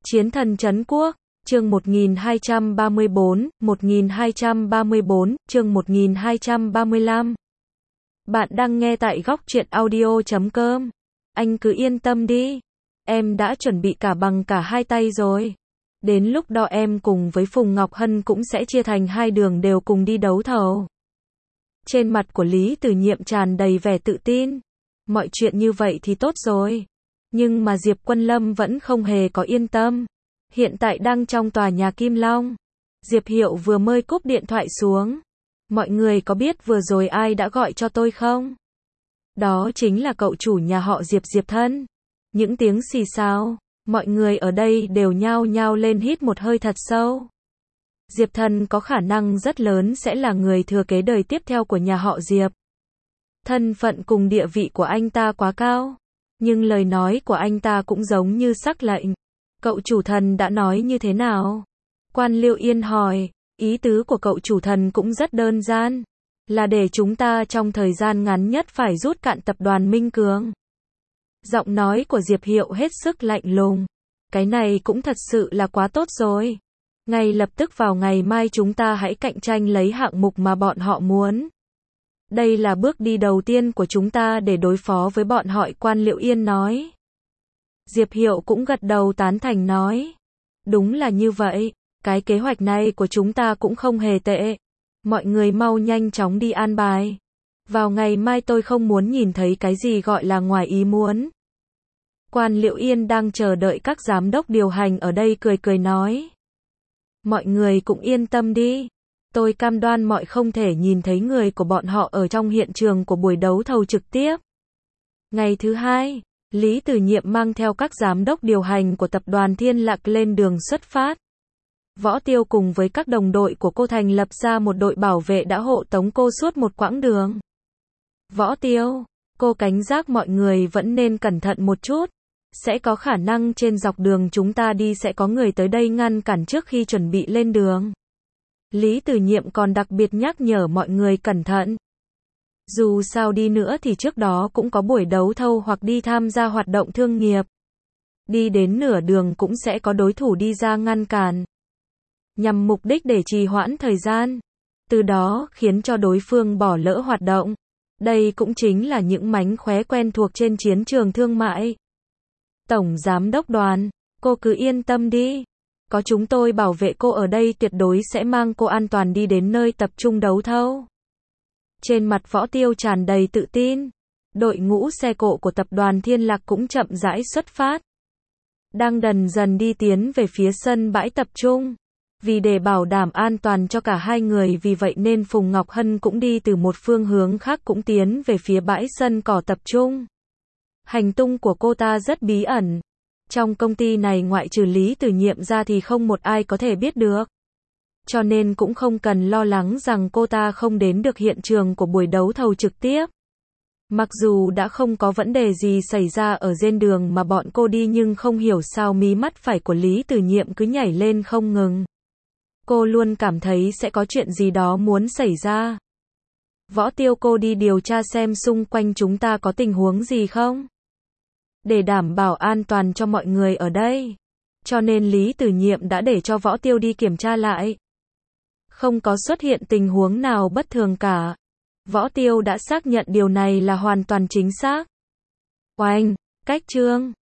Chiến thần trấn quốc, chương 1234, chương 1235. Bạn đang nghe tại góc truyện audio.com. Anh cứ yên tâm đi. Em đã chuẩn bị cả bằng cả hai tay rồi. Đến lúc đó em cùng với Phùng Ngọc Hân cũng sẽ chia thành hai đường đều cùng đi đấu thầu. Trên mặt của Lý Tử Nhiệm tràn đầy vẻ tự tin. Mọi chuyện như vậy thì tốt rồi. Nhưng mà Diệp Quân Lâm vẫn không hề có yên tâm. Hiện tại đang trong tòa nhà Kim Long. Diệp Hiệu vừa mới cúp điện thoại xuống. Mọi người có biết vừa rồi ai đã gọi cho tôi không? Đó chính là cậu chủ nhà họ Diệp, Diệp Thân. Những tiếng xì xào, mọi người ở đây đều nhao nhao lên hít một hơi thật sâu. Diệp Thân có khả năng rất lớn sẽ là người thừa kế đời tiếp theo của nhà họ Diệp. Thân phận cùng địa vị của anh ta quá cao. Nhưng lời nói của anh ta cũng giống như sắc lệnh. Cậu chủ thần đã nói như thế nào? Quan Liêu Yên hỏi. Ý tứ của cậu chủ thần cũng rất đơn giản. Là để chúng ta trong thời gian ngắn nhất phải rút cạn tập đoàn Minh Cường. Giọng nói của Diệp Hiệu hết sức lạnh lùng. Cái này cũng thật sự là quá tốt rồi. Ngay lập tức vào ngày mai chúng ta hãy cạnh tranh lấy hạng mục mà bọn họ muốn. Đây là bước đi đầu tiên của chúng ta để đối phó với bọn họ, Quan Liễu Yên nói. Diệp Hiệu cũng gật đầu tán thành nói. Đúng là như vậy, cái kế hoạch này của chúng ta cũng không hề tệ. Mọi người mau nhanh chóng đi an bài. Vào ngày mai tôi không muốn nhìn thấy cái gì gọi là ngoài ý muốn. Quan Liễu Yên đang chờ đợi các giám đốc điều hành ở đây cười cười nói. Mọi người cũng yên tâm đi. Tôi cam đoan mọi không thể nhìn thấy người của bọn họ ở trong hiện trường của buổi đấu thầu trực tiếp. Ngày thứ hai, Lý Tử Nhiệm mang theo các giám đốc điều hành của tập đoàn Thiên Lạc lên đường xuất phát. Võ Tiêu cùng với các đồng đội của cô thành lập ra một đội bảo vệ đã hộ tống cô suốt một quãng đường. Võ Tiêu, cô cảnh giác mọi người vẫn nên cẩn thận một chút. Sẽ có khả năng trên dọc đường chúng ta đi sẽ có người tới đây ngăn cản trước khi chuẩn bị lên đường. Lý Tử Nhiệm còn đặc biệt nhắc nhở mọi người cẩn thận. Dù sao đi nữa thì trước đó cũng có buổi đấu thầu hoặc đi tham gia hoạt động thương nghiệp. Đi đến nửa đường cũng sẽ có đối thủ đi ra ngăn cản. Nhằm mục đích để trì hoãn thời gian. Từ đó khiến cho đối phương bỏ lỡ hoạt động. Đây cũng chính là những mánh khóe quen thuộc trên chiến trường thương mại. Tổng Giám đốc Đoàn, cô cứ yên tâm đi. Có chúng tôi bảo vệ cô ở đây tuyệt đối sẽ mang cô an toàn đi đến nơi tập trung đấu thầu. Trên mặt Võ Tiêu tràn đầy tự tin. Đội ngũ xe cộ của tập đoàn Thiên Lạc cũng chậm rãi xuất phát. Đang dần dần đi tiến về phía sân bãi tập trung. Vì để bảo đảm an toàn cho cả hai người vì vậy nên Phùng Ngọc Hân cũng đi từ một phương hướng khác cũng tiến về phía bãi sân cỏ tập trung. Hành tung của cô ta rất bí ẩn. Trong công ty này ngoại trừ Lý Tử Nhiệm ra thì không một ai có thể biết được. Cho nên cũng không cần lo lắng rằng cô ta không đến được hiện trường của buổi đấu thầu trực tiếp. Mặc dù đã không có vấn đề gì xảy ra ở trên đường mà bọn cô đi nhưng không hiểu sao mí mắt phải của Lý Tử Nhiệm cứ nhảy lên không ngừng. Cô luôn cảm thấy sẽ có chuyện gì đó muốn xảy ra. Võ Tiêu, cô đi điều tra xem xung quanh chúng ta có tình huống gì không? Để đảm bảo an toàn cho mọi người ở đây. Cho nên Lý Tử Nhiệm đã để cho Võ Tiêu đi kiểm tra lại. Không có xuất hiện tình huống nào bất thường cả. Võ Tiêu đã xác nhận điều này là hoàn toàn chính xác. Oanh, cách chương.